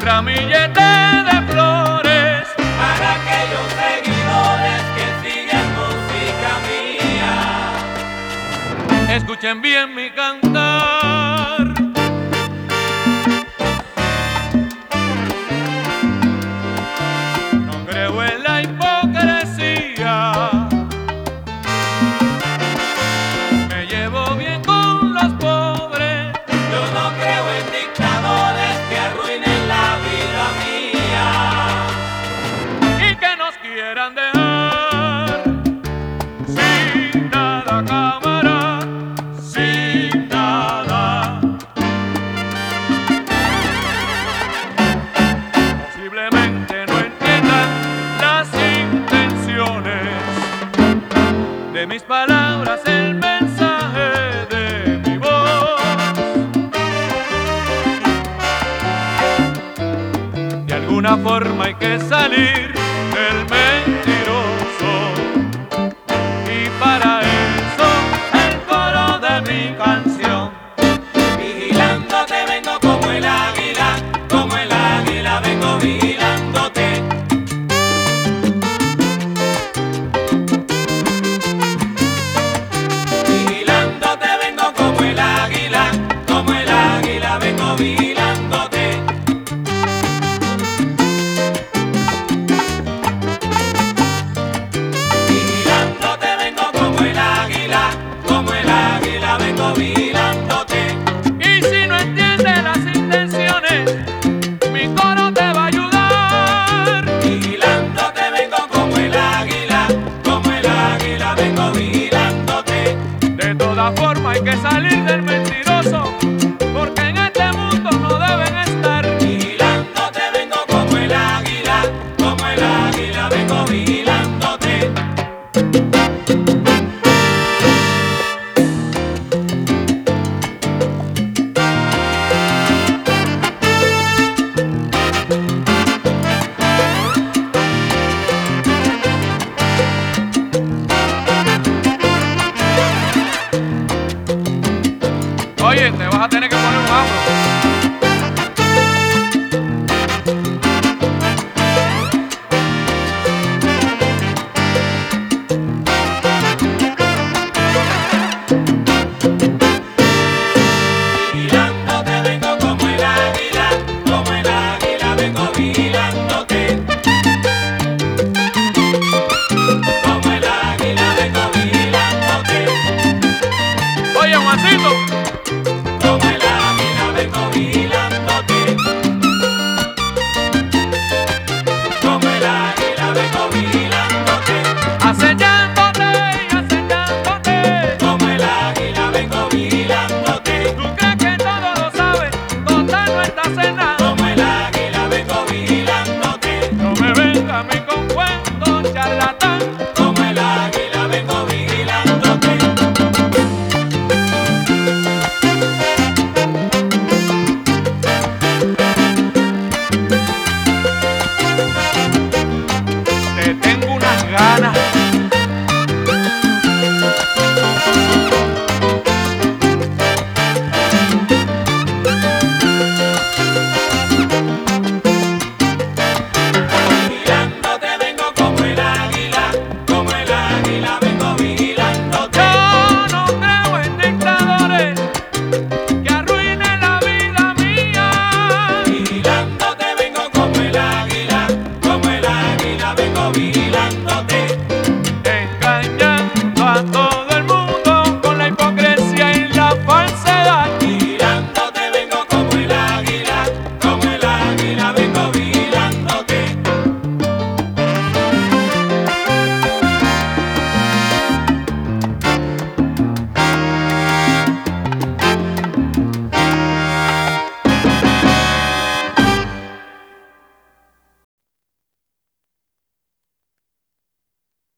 ramillete de flores para aquellos seguidores que siguen música mía. escuchen bien mi cantar. No creo en la hipocresía, me llevo bien con los pobres. Yo no creo en dictadores que arruinen la vida mía Y que nos quieran dejar sin nada, cámara, sin nada. Posiblemente no entiendan las intenciones de mis palabras, el mensaje de mi voz. De alguna forma hay que salir del mentiroso, y para eso el coro de mi canción. Vigilándote vengo como el águila vengo vigilándote. Vigilándote vengo como el águila vengo vigilándote. Vigilándote vengo como el águila vengo vigilándote. Y si no entiendes las intenciones, mi coro te va a ayudar. Vigilándote vengo como el águila vengo vigilándote. De toda forma hay que salir del mentiroso, porque en este mundo no deben estar. Vigilándote vengo como el águila vengo vigilándote. Oye, te vas a tener que poner un afro.